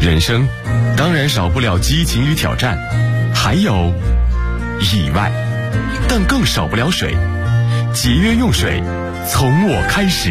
人生当然少不了激情与挑战，还有意外，但更少不了水。节约用水，从我开始。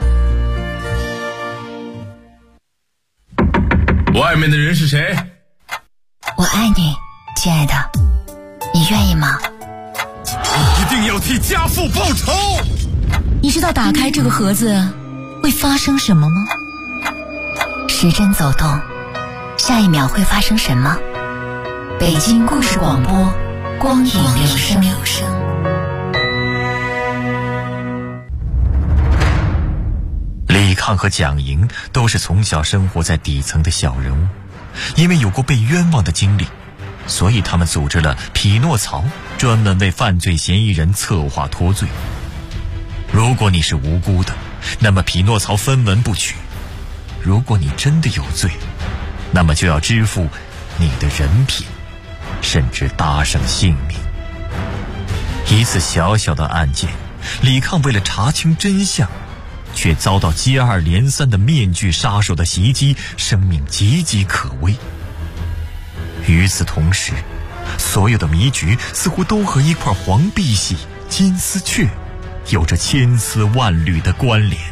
外面的人是谁？ 我爱你，亲爱的，你愿意吗？ 你一定要替家父报仇！ 你知道打开这个盒子会发生什么吗？时针走动，下一秒会发生什么？北京故事广播，光影留声。 李抗和蒋莹都是从小生活在底层的小人物，因为有过被冤枉的经历，所以他们组织了匹诺曹，专门为犯罪嫌疑人策划脱罪。如果你是无辜的，那么匹诺曹分文不取；如果你真的有罪，那么就要支付你的人品，甚至搭上性命。一次小小的案件，李抗为了查清真相，却遭到接二连三的面具杀手的袭击，生命岌岌可危。与此同时，所有的迷局似乎都和一块黄碧玺金丝雀有着千丝万缕的关联。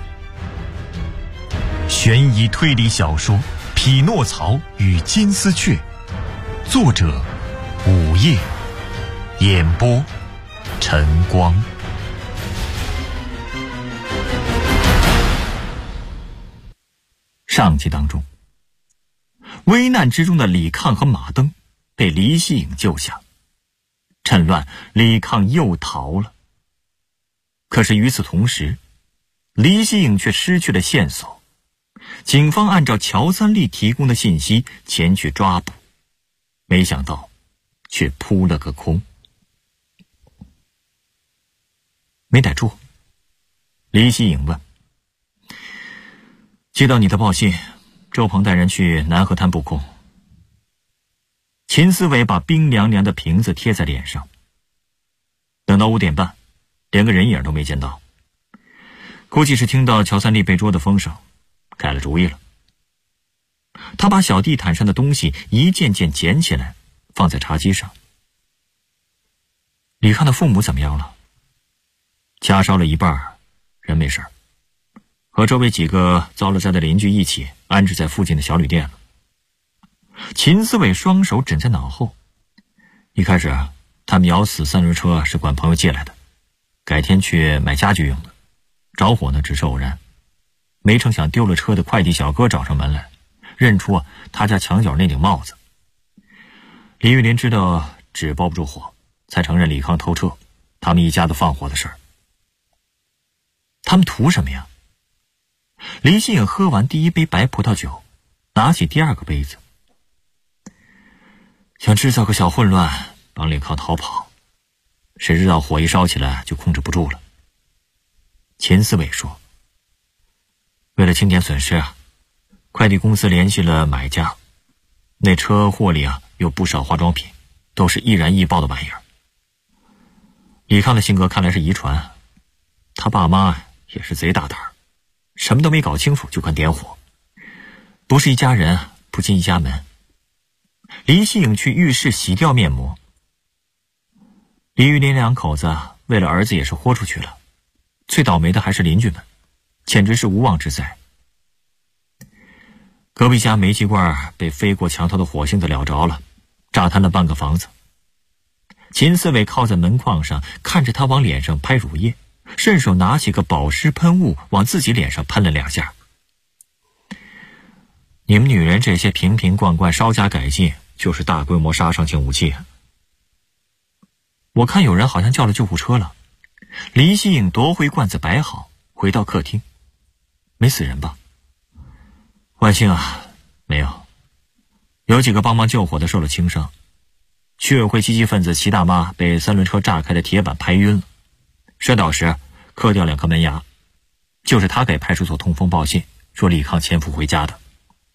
悬疑推理小说《匹诺曹与金丝雀》，作者午夜，演播晨光。上集当中，危难之中的李抗和马登被黎希颖救下，趁乱李抗又逃了。可是与此同时，黎希颖却失去了线索。警方按照乔三立提供的信息前去抓捕，没想到却扑了个空。没逮住？黎希颖问。接到你的报信，周鹏带人去南河滩布控。秦思伟把冰凉凉的瓶子贴在脸上。等到5点半，连个人影都没见到，估计是听到乔三立被捉的风声，改了主意了。他把小地毯上的东西一件件捡起来，放在茶几上。李抗的父母怎么样了？家烧了一半，人没事，和周围几个遭了灾的邻居一起安置在附近的小旅店了。秦思伟双手枕在脑后。一开始他们咬死3轮车是管朋友借来的，改天去买家具用的，着火呢只是偶然。没成想丢了车的快递小哥找上门来，认出他家墙角那顶帽子。李玉林知道纸包不住火，才承认李抗偷车，他们一家子放火的事儿。他们图什么呀？黎希颖喝完第一杯白葡萄酒，拿起第2个杯子，想制造个小混乱，帮李抗逃跑，谁知道火一烧起来就控制不住了。秦思伟说，为了清点损失快递公司联系了买家，那车货里有不少化妆品，都是易燃易爆的玩意儿。李抗的性格看来是遗传，他爸妈也是贼大胆，什么都没搞清楚就敢点火，不是一家人不进一家门。黎希颖去浴室洗掉面膜。李玉林2口子为了儿子也是豁出去了，最倒霉的还是邻居们，简直是无妄之灾。隔壁家煤气罐被飞过墙头的火星子燎着了，炸瘫了半个房子。秦思伟靠在门框上，看着他往脸上拍乳液，顺手拿起个保湿喷雾往自己脸上喷了2下。你们女人这些瓶瓶罐罐稍加改进，就是大规模杀伤性武器。我看有人好像叫了救护车了。黎希颖夺回罐子摆好，回到客厅。没死人吧？万幸没有。有几个帮忙救火的受了轻伤。居委会积极分子齐大妈被3轮车炸开的铁板拍晕了，摔倒时磕掉2颗门牙，就是他给派出所通风报信，说李抗潜伏回家的。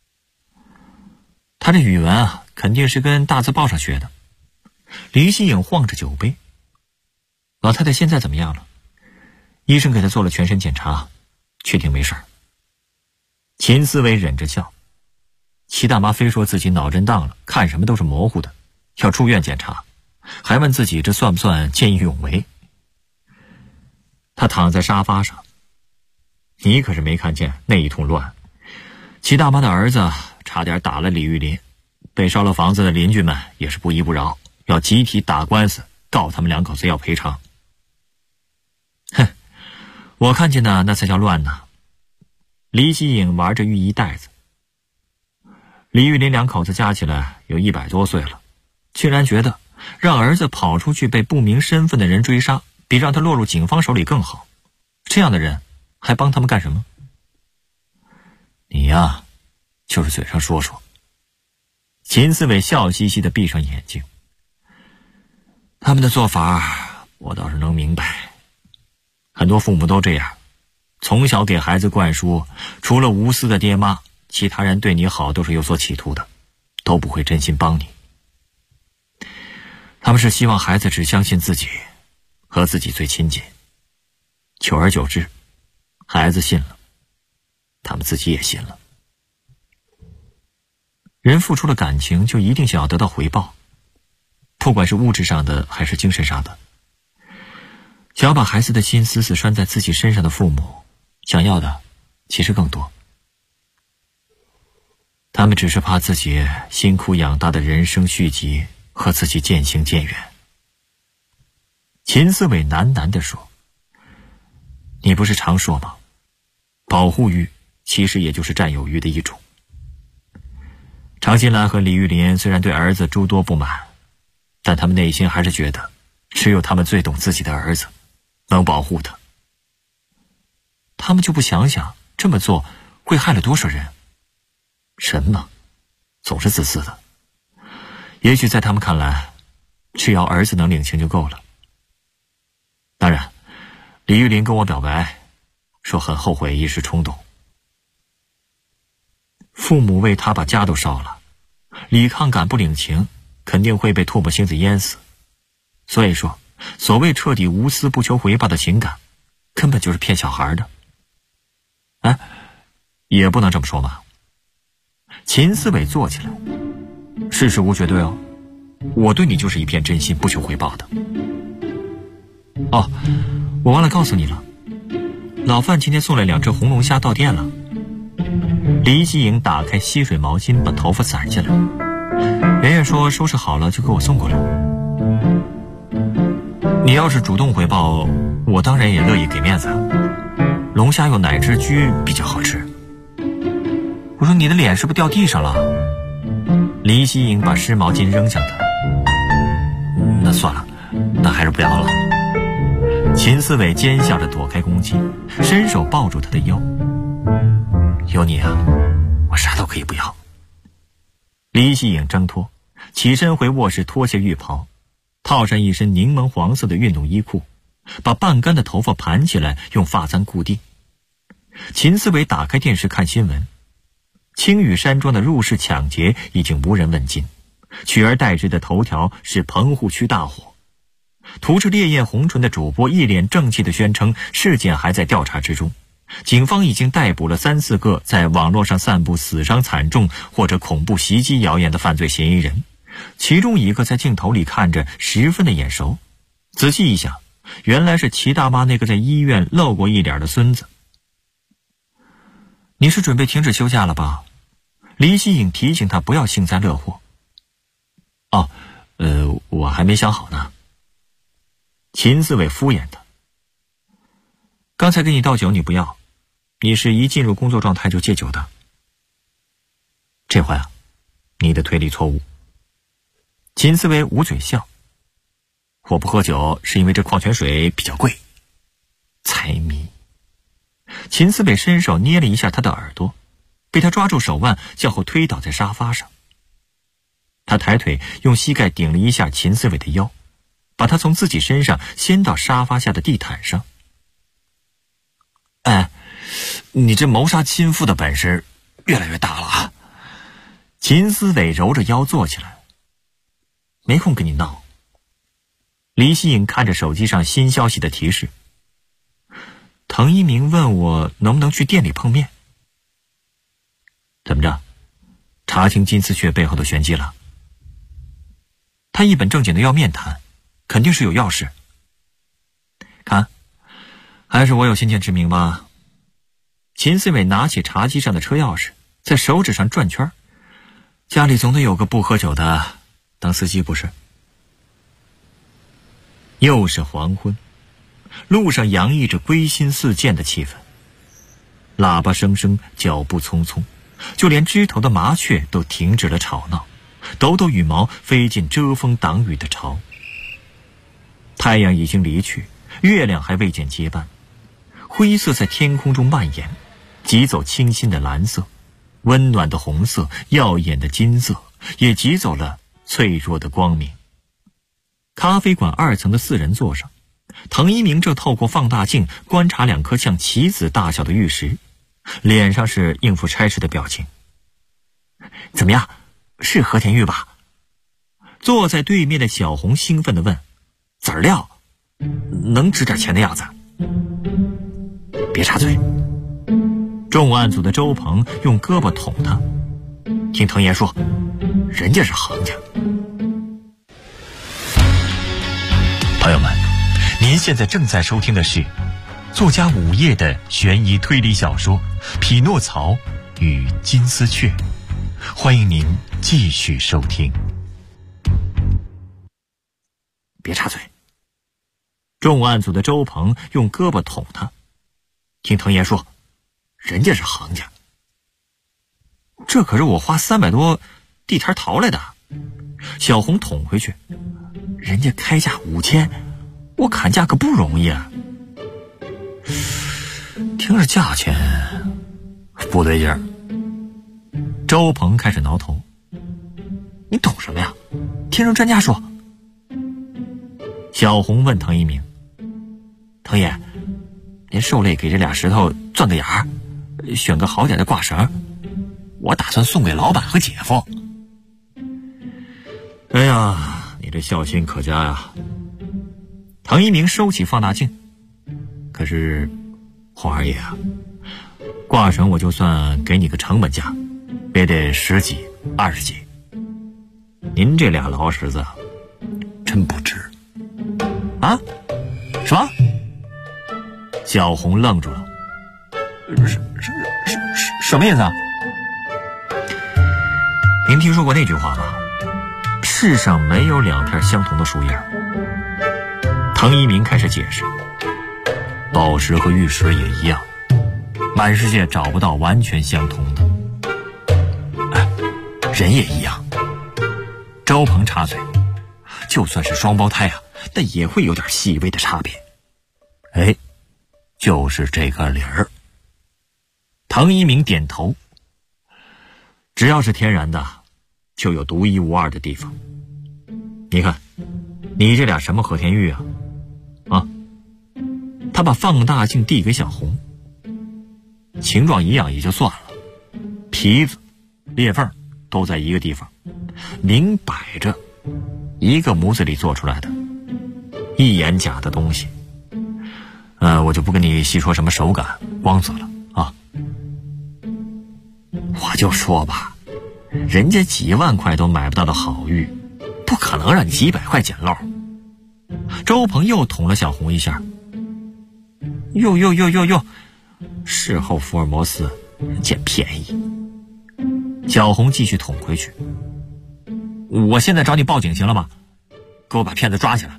他这语文肯定是跟大字报上学的。黎希颖晃着酒杯。老太太现在怎么样了？医生给她做了全身检查，确定没事儿。秦思伟忍着笑。 齐大妈非说自己脑震荡了，看什么都是模糊的，要住院检查，还问自己这算不算见义勇为。他躺在沙发上，你可是没看见那一通乱。齐大妈的儿子差点打了李玉林，被烧了房子的邻居们也是不依不饶，要集体打官司告他们两口子要赔偿。哼，我看见的那才叫乱呢。李希颖玩着浴衣袋子，李玉林两口子加起来有100多岁了，竟然觉得让儿子跑出去被不明身份的人追杀，比让他落入警方手里更好。这样的人还帮他们干什么？你呀，就是嘴上说说。秦思伟笑嘻嘻地闭上眼睛。他们的做法我倒是能明白，很多父母都这样，从小给孩子灌输除了无私的爹妈，其他人对你好都是有所企图的，都不会真心帮你。他们是希望孩子只相信自己，和自己最亲近。久而久之，孩子信了，他们自己也信了。人付出了感情，就一定想要得到回报，不管是物质上的还是精神上的。想要把孩子的心死死拴在自己身上的父母，想要的其实更多。他们只是怕自己辛苦养大的人生续集和自己渐行渐远。秦思伟喃喃地说，你不是常说吗？保护欲其实也就是占有欲的一种。常新兰和李玉林虽然对儿子诸多不满，但他们内心还是觉得只有他们最懂自己的儿子，能保护他。他们就不想想这么做会害了多少人？人嘛，总是自私的。也许在他们看来，只要儿子能领情就够了。当然，李玉林跟我表白，说很后悔一时冲动。父母为他把家都烧了，李抗敢不领情，肯定会被唾沫星子淹死。所以说，所谓彻底无私不求回报的情感，根本就是骗小孩的。哎，也不能这么说嘛。秦思伟坐起来，事实无绝对哦，我对你就是一片真心不求回报的。哦，我忘了告诉你了，老范今天送了2只红龙虾到店了。李希颖打开吸水毛巾，把头发散下来。圆圆说收拾好了就给我送过来。你要是主动回报，我当然也乐意给面子。龙虾有奶汁居比较好吃。我说你的脸是不是掉地上了？李希颖把湿毛巾扔向他。那算了，那还是不要了。秦思伟奸笑着躲开攻击，伸手抱住他的腰。有你啊，我啥都可以不要。李希颖挣脱，起身回卧室脱下浴袍，套上一身柠檬黄色的运动衣裤，把半干的头发盘起来，用发簪固定。秦思伟打开电视看新闻，青羽山庄的入室抢劫已经无人问津，取而代之的头条是棚户区大火。涂着烈焰红唇的主播一脸正气地宣称，事件还在调查之中，警方已经逮捕了3、4个在网络上散布死伤惨重或者恐怖袭击谣言的犯罪嫌疑人，其中一个在镜头里看着十分的眼熟。仔细一想，原来是齐大妈那个在医院露过一脸的孙子。你是准备停止休假了吧？李希颖提醒他不要幸灾乐祸。哦，我还没想好呢。秦思伟敷衍他。刚才给你倒酒你不要，你是一进入工作状态就戒酒的。这回啊，你的推理错误。秦思伟捂嘴笑。我不喝酒是因为这矿泉水比较贵。财迷。秦思伟伸手捏了一下他的耳朵，被他抓住手腕，向后推倒在沙发上。他抬腿用膝盖顶了一下秦思伟的腰，把他从自己身上掀到沙发下的地毯上。哎，你这谋杀亲父的本事越来越大了啊！秦思伟揉着腰坐起来。没空跟你闹。李希颖看着手机上新消息的提示。滕一鸣问我能不能去店里碰面。怎么着？ 查清金丝雀背后的玄机了。他一本正经的要面谈，肯定是有要事。看，还是我有先见之明吧。秦思伟拿起茶几上的车钥匙，在手指上转圈。家里总得有个不喝酒的当司机不是？又是黄昏，路上洋溢着归心似箭的气氛。喇叭声声，脚步匆匆，就连枝头的麻雀都停止了吵闹，抖抖羽毛飞进遮风挡雨的巢。太阳已经离去，月亮还未见接班，灰色在天空中蔓延，急走清新的蓝色，温暖的红色，耀眼的金色，也挤走了脆弱的光明。咖啡馆2层的4人座上，滕一鸣正透过放大镜观察2颗像棋子大小的玉石，脸上是应付差事的表情。怎么样，是和田玉吧？坐在对面的小红兴奋地问。籽儿料，能值点钱的样子。别插嘴。重案组的周鹏用胳膊捅他，听滕爷说，人家是行家。朋友们，您现在正在收听的是作家午夜的悬疑推理小说《匹诺曹与金丝雀》，欢迎您继续收听。别插嘴。重案组的周鹏用胳膊捅他，听滕爷说，人家是行家。这可是我花300多地摊淘来的。小红捅回去，人家开价5000，我砍价可不容易啊。听着价钱不对劲儿。周鹏开始挠头，你懂什么呀？听人专家说。小红问滕一鸣，滕爷，您受累给这俩石头钻个眼儿，选个好点的挂绳，我打算送给老板和姐夫。哎呀，你这孝心可嘉呀。滕一鸣收起放大镜，可是黄二爷啊，挂绳我就算给你个成本价，也得10几20几，您这俩老石子真不值啊。什么？小红愣住了，什么意思啊？您听说过那句话吗？世上没有2片相同的树叶。滕一鸣开始解释，宝石和玉石也一样，满世界找不到完全相同的。人也一样。周鹏插嘴，就算是双胞胎啊，但也会有点细微的差别。哎，就是这个理儿。滕一鸣点头，只要是天然的，就有独一无二的地方。你看，你这俩什么和田玉啊？啊？他把放大镜递给小红，形状一样也就算了，皮子、裂缝都在一个地方，明摆着一个模子里做出来的，一眼假的东西。我就不跟你细说什么手感、光泽了啊。我就说吧，人家几万块都买不到的好玉，不可能让你几百块捡漏。周鹏又捅了小红一下。哟，事后福尔摩斯捡便宜。小红继续捅回去。我现在找你报警行了吗？给我把骗子抓起来。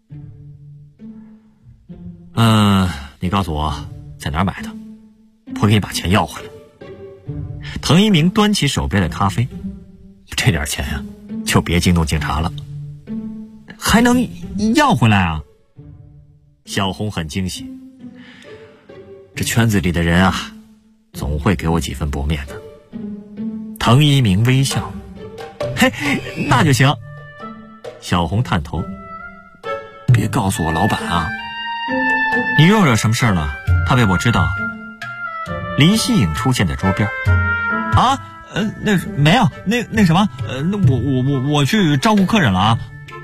你告诉我在哪儿买的，我给你把钱要回来。滕一鸣端起手边的咖啡，这点钱呀，就别惊动警察了。还能要回来啊？小红很惊喜。这圈子里的人啊，总会给我几分薄面的。滕一鸣微笑，嘿，那就行。小红探头，别告诉我老板啊。你又惹什么事儿了？怕被我知道。林希颖出现在桌边。啊，那没有，那什么，那我去照顾客人了啊。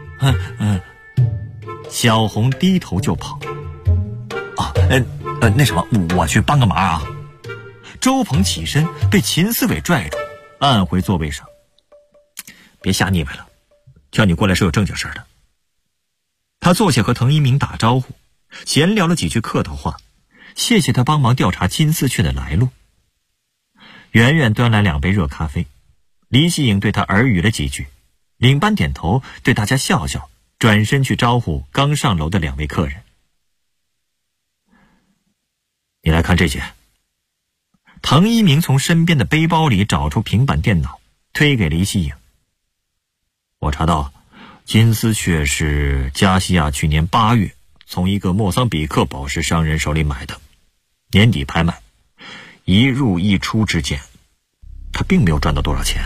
小红低头就跑。啊，那什么，我去帮个忙啊。周鹏起身被秦思伟拽住， 按回座位上。别瞎腻歪了，叫你过来是有正经事儿的。他坐下和滕一鸣打招呼，闲聊了几句客套话，谢谢他帮忙调查金丝雀的来路。圆圆端来2杯热咖啡，李希颖对他耳语了几句，领班点头对大家笑笑，转身去招呼刚上楼的2位客人。你来看这些。滕一鸣从身边的背包里找出平板电脑，推给李希颖。我查到金丝雀是加西亚去年8月从一个莫桑比克宝石商人手里买的，年底拍卖，一入一出之间，他并没有赚到多少钱。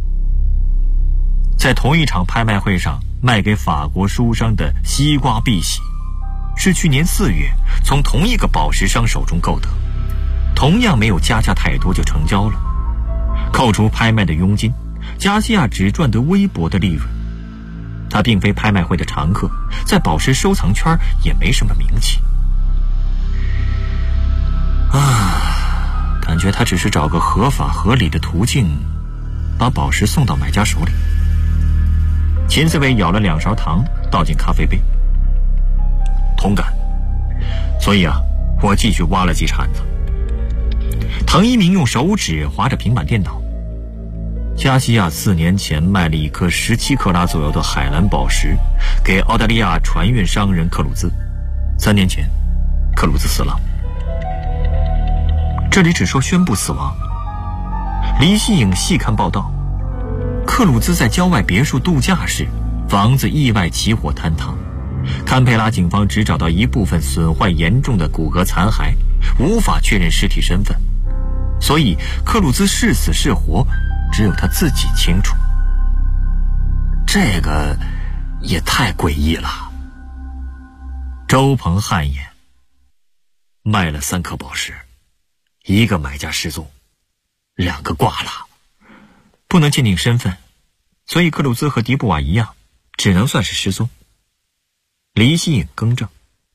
在同一场拍卖会上卖给法国书商的西瓜碧玺，是去年4月从同一个宝石商手中购得，同样没有加价太多就成交了。扣除拍卖的佣金，加西亚只赚得微薄的利润。他并非拍卖会的常客，在宝石收藏圈也没什么名气。感觉他只是找个合法合理的途径，把宝石送到买家手里。秦思维舀了2勺糖，倒进咖啡杯。同感。所以我继续挖了几铲子。滕一鸣用手指划着平板电脑。加西亚4年前卖了一颗17克拉左右的海蓝宝石给澳大利亚船运商人克鲁兹。3年前，克鲁兹死了。这里只说宣布死亡。黎希颖细看报道，克鲁兹在郊外别墅度假时，房子意外起火坍塌。堪培拉警方只找到一部分损坏严重的骨骼残骸，无法确认尸体身份，所以克鲁兹是死是活，只有他自己清楚。这个也太诡异了。周鹏汗颜，卖了3颗宝石，1个买家失踪，2个挂了，不能鉴定身份，所以克鲁兹和迪布瓦一样，只能算是失踪。黎希颖更正，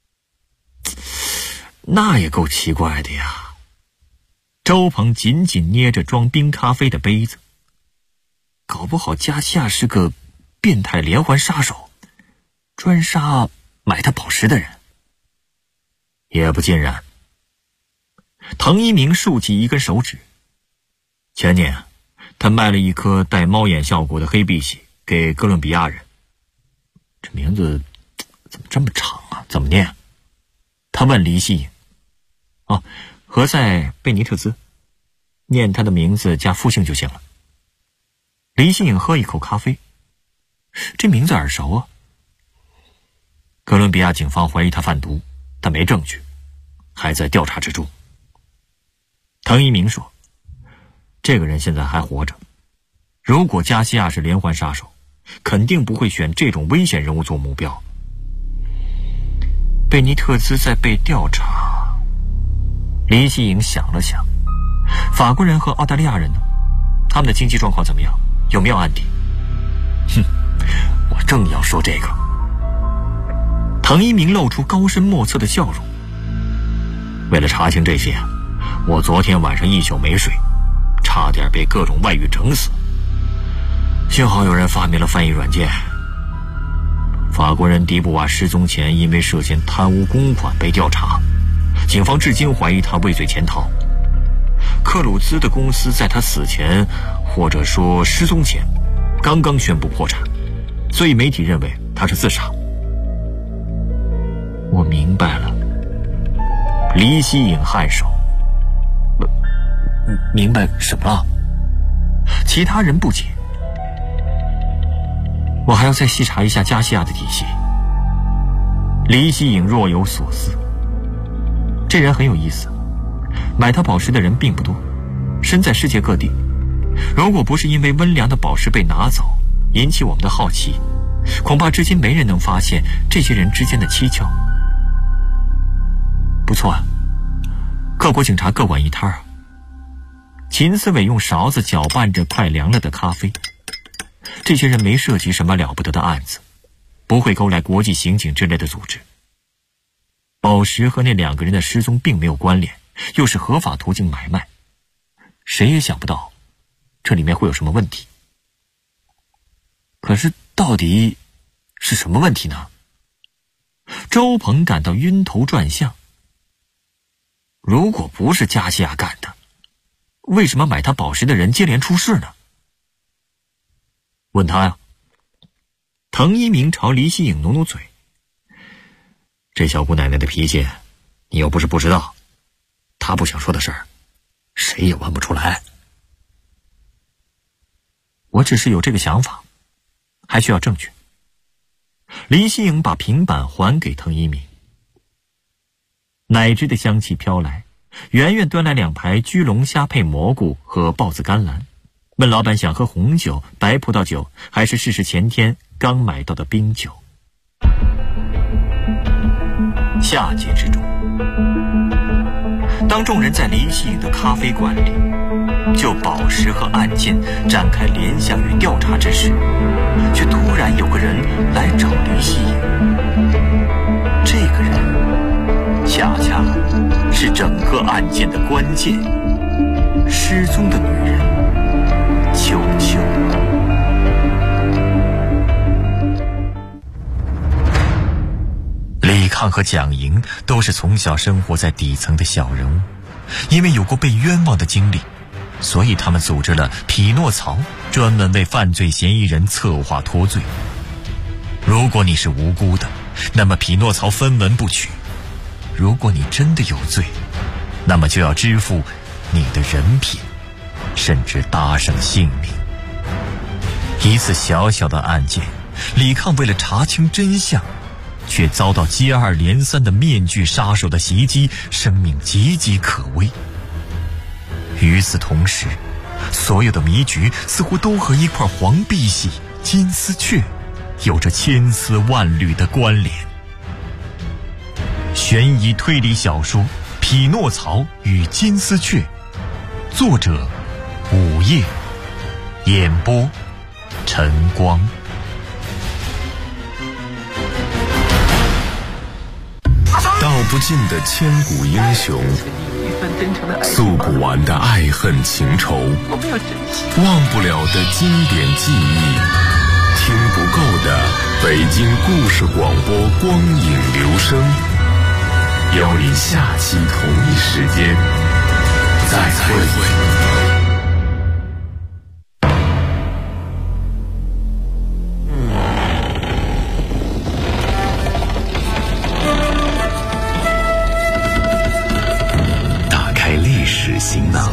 那也够奇怪的呀。周鹏紧紧捏着装冰咖啡的杯子，搞不好加西亚是个变态连环杀手，专杀买他宝石的人。也不尽然。滕一鸣竖起一根手指，前年他卖了1颗带猫眼效果的黑碧玺给哥伦比亚人。这名字怎么这么长啊？怎么念？他问黎希颖。何塞·贝尼特兹，念他的名字加复姓就行了。黎希颖喝一口咖啡，这名字耳熟啊。哥伦比亚警方怀疑他贩毒，但没证据，还在调查之中。滕一鸣说，这个人现在还活着，如果加西亚是连环杀手，肯定不会选这种危险人物做目标。贝尼特兹在被调查。黎希颖想了想，法国人和澳大利亚人呢？他们的经济状况怎么样？有没有案底？我正要说这个。滕一鸣露出高深莫测的笑容。为了查清这些，我昨天晚上1宿没睡，差点被各种外语整死。幸好有人发明了翻译软件。法国人迪布瓦失踪前因为涉嫌贪污公款被调查，警方至今怀疑他畏罪潜逃。克鲁兹的公司在他死前，或者说失踪前，刚刚宣布破产，所以媒体认为他是自杀。我明白了。黎希颖颔首。明白什么了？其他人不解。我还要再细查一下加西亚的体系。黎希颖若有所思。这人很有意思，买他宝石的人并不多，身在世界各地。如果不是因为温良的宝石被拿走，引起我们的好奇，恐怕至今没人能发现这些人之间的蹊跷。不错啊，各国警察各管一摊啊。秦思伟用勺子搅拌着快凉了的咖啡。这些人没涉及什么了不得的案子，不会勾来国际刑警之类的组织。宝石和那2个人的失踪并没有关联，又是合法途径买卖，谁也想不到这里面会有什么问题。可是到底是什么问题呢？周鹏感到晕头转向。如果不是加西亚干的，为什么买他宝石的人接连出事呢？问他呀。滕一鸣朝黎希颖努努嘴，这小姑奶奶的脾气你又不是不知道，她不想说的事儿谁也问不出来。我只是有这个想法，还需要证据。黎希颖把平板还给滕一鸣。奶汁的香气飘来，圆圆端来2排焗龙虾配蘑菇和豹子甘蓝，问老板想喝红酒、白葡萄酒，还是试试前天刚买到的冰酒。夏节之中，当众人在黎希颖的咖啡馆里就宝石和案件展开联想与调查之时，却突然有个人来找黎希颖。这个人恰恰是整个案件的关键，失踪的女人秋秋。 李抗和蒋莹都是从小生活在底层的小人物，因为有过被冤枉的经历，所以他们组织了匹诺曹，专门为犯罪嫌疑人策划脱罪。如果你是无辜的，那么匹诺曹分文不取；如果你真的有罪，那么就要支付你的人品，甚至搭上性命。一次小小的案件，李抗为了查清真相，却遭到接二连三的面具杀手的袭击，生命岌岌可危。与此同时，所有的迷局似乎都和一块黄碧玺、金丝雀有着千丝万缕的关联。悬疑推理小说《匹诺曹与金丝雀》，作者午夜，演播晨光。 道不尽的千古英雄，诉不完的爱恨情仇，忘不了的经典记忆，听不够的北京故事广播光影留声。邀你下期同一时间再会。行囊，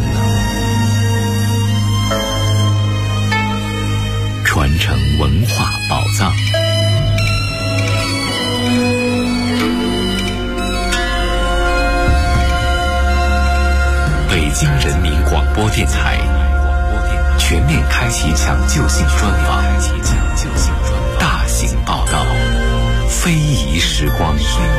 传承文化宝藏。北京人民广播电台全面开启抢救性专访，大型报道，非遗时光。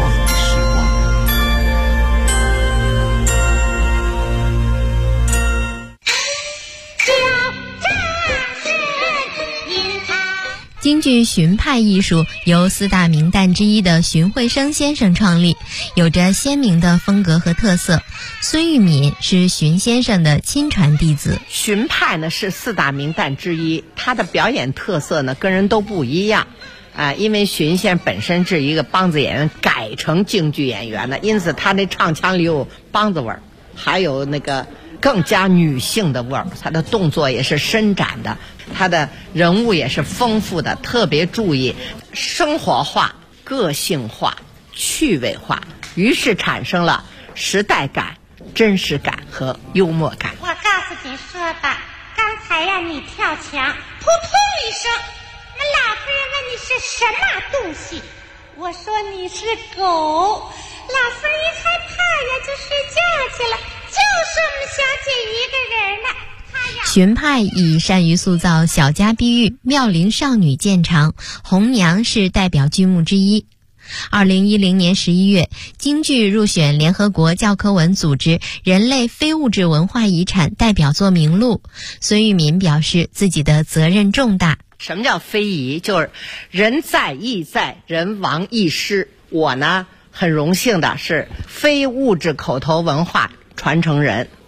京剧荀派艺术由4大名旦之一的荀慧生先生创立，有着鲜明的风格和特色。孙玉敏是荀先生的亲传弟子。 荀派呢是4大名旦之一，他的表演特色呢跟人都不一样因为荀先生本身是一个梆子演员改成京剧演员的，因此他的唱腔里有梆子味儿，还有那个更加女性的味儿，他的动作也是伸展的，他的人物也是丰富的，特别注意生活化、个性化、趣味化，于是产生了时代感、真实感和幽默感。 我告诉你说吧，刚才呀你跳墙，扑通一声，那老夫人问你是什么东西，我说你是狗，老夫人一害怕呀就睡觉去了，就剩我们小姐一个人了。 荀派以善于塑造小家碧玉、妙龄少女见长，红娘是代表剧目之一。2010年11月，京剧入选联合国教科文组织人类非物质文化遗产代表作名录。孙玉敏表示自己的责任重大。 什么叫非遗？就是人在亦在，人亡亦失。我呢很荣幸的是非物质口头文化传承人，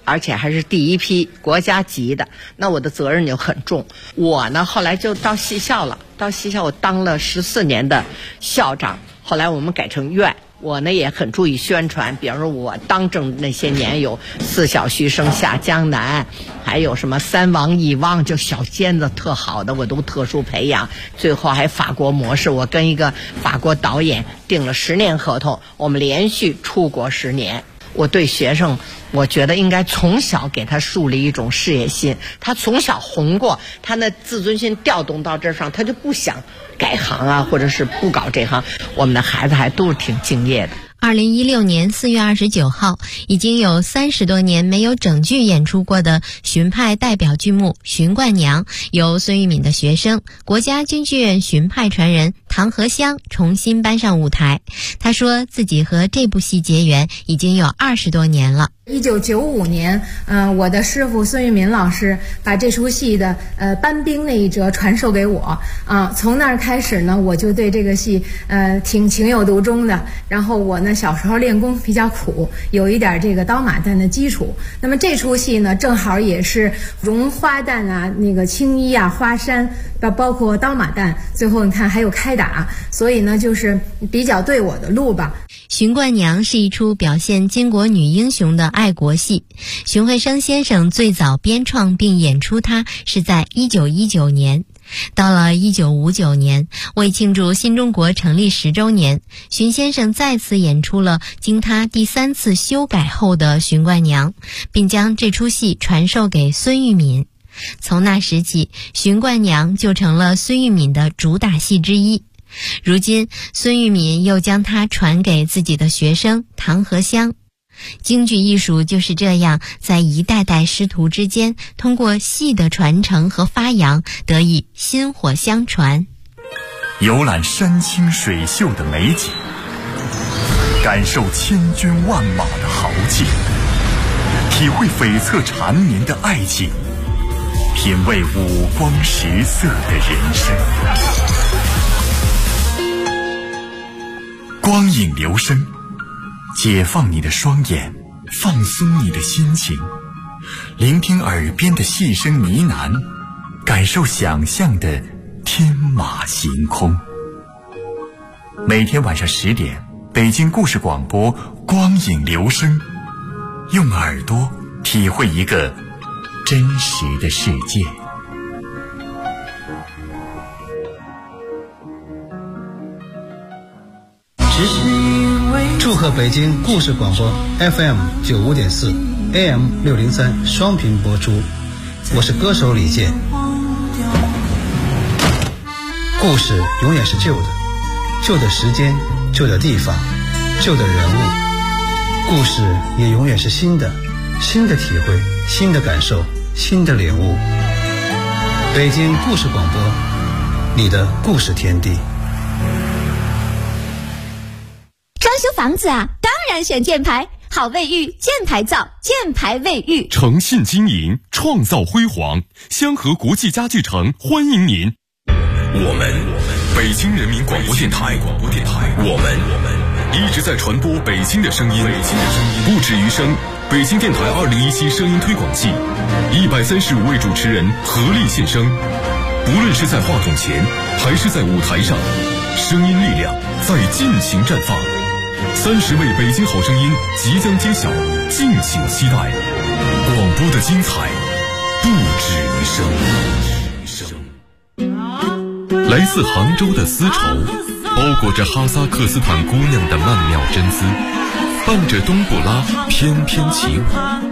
而且还是第一批国家级的，那我的责任就很重。我呢后来就到戏校了，到戏校我当了14年的校长，后来我们改成院。我呢也很注意宣传，比方说我当政那些年有4小须生下江南，还有什么3王1汪，就小尖子特好的我都特殊培养，最后还法国模式，我跟一个法国导演订了10年合同，我们连续出国10年。我对学生，我觉得应该从小给他树立一种事业心，他从小红过，他那自尊心调动到这上，他就不想改行啊，或者是不搞这行。我们的孩子还都是挺敬业的。 2016年4月29号，已经有30多年没有整剧演出过的荀派代表剧目《荀冠娘》，由孙玉敏的学生、国家京剧院荀派传人唐和香重新搬上舞台。他说自己和这部戏结缘已经有20多年了。 1995年，我的师傅孙玉敏老师把这出戏的搬兵那一折传授给我从那儿开始呢，我就对这个戏挺情有独钟的。然后我呢小时候练功比较苦，有一点这个刀马旦的基础。那么这出戏呢，正好也是绒花旦啊，那个青衣啊，花衫，包括刀马旦，最后你看还有开打，所以呢就是比较对我的路吧。 荀冠娘是一出表现巾帼女英雄的爱国戏，荀慧生先生最早编创并演出它是在1919年。到了1959年，为庆祝新中国成立10周年，荀先生再次演出了经他第3次修改后的荀冠娘，并将这出戏传授给孙玉敏。从那时起，荀冠娘就成了孙玉敏的主打戏之一。如今孙玉敏又将它传给自己的学生唐和香。京剧艺术就是这样在一代代师徒之间，通过戏的传承和发扬，得以薪火相传。 游览山清水秀的美景，感受千军万马的豪气，体会悱恻缠绵的爱情，品味五光十色的人生。光影留声，解放你的双眼，放松你的心情，聆听耳边的戏声呢喃，感受想象的天马行空。每天晚上10点，北京故事广播光影留声，用耳朵体会一个真实的世界。 祝贺北京故事广播 FM 95.4 AM 603双频播出，我是歌手李健。故事永远是旧的，旧的时间，旧的地方，旧的人物。故事也永远是新的，新的体会，新的感受，新的领悟。北京故事广播，你的故事天地。 装修房子啊，当然选建牌，好卫浴，建牌造，建牌卫浴。 诚信经营，创造辉煌，香河国际家具城欢迎您。我们北京人民广播电台，我们一直在传播北京的声音，不止于声。北京电台2017声音推广季，135位主持人合力献声，不论是在话筒前还是在舞台上，声音力量在尽情绽放。30位北京好声音即将揭晓，敬请期待。广播的精彩不止于声。来自杭州的丝绸，包裹着哈萨克斯坦姑娘的曼妙真姿，伴着冬不拉翩翩起舞，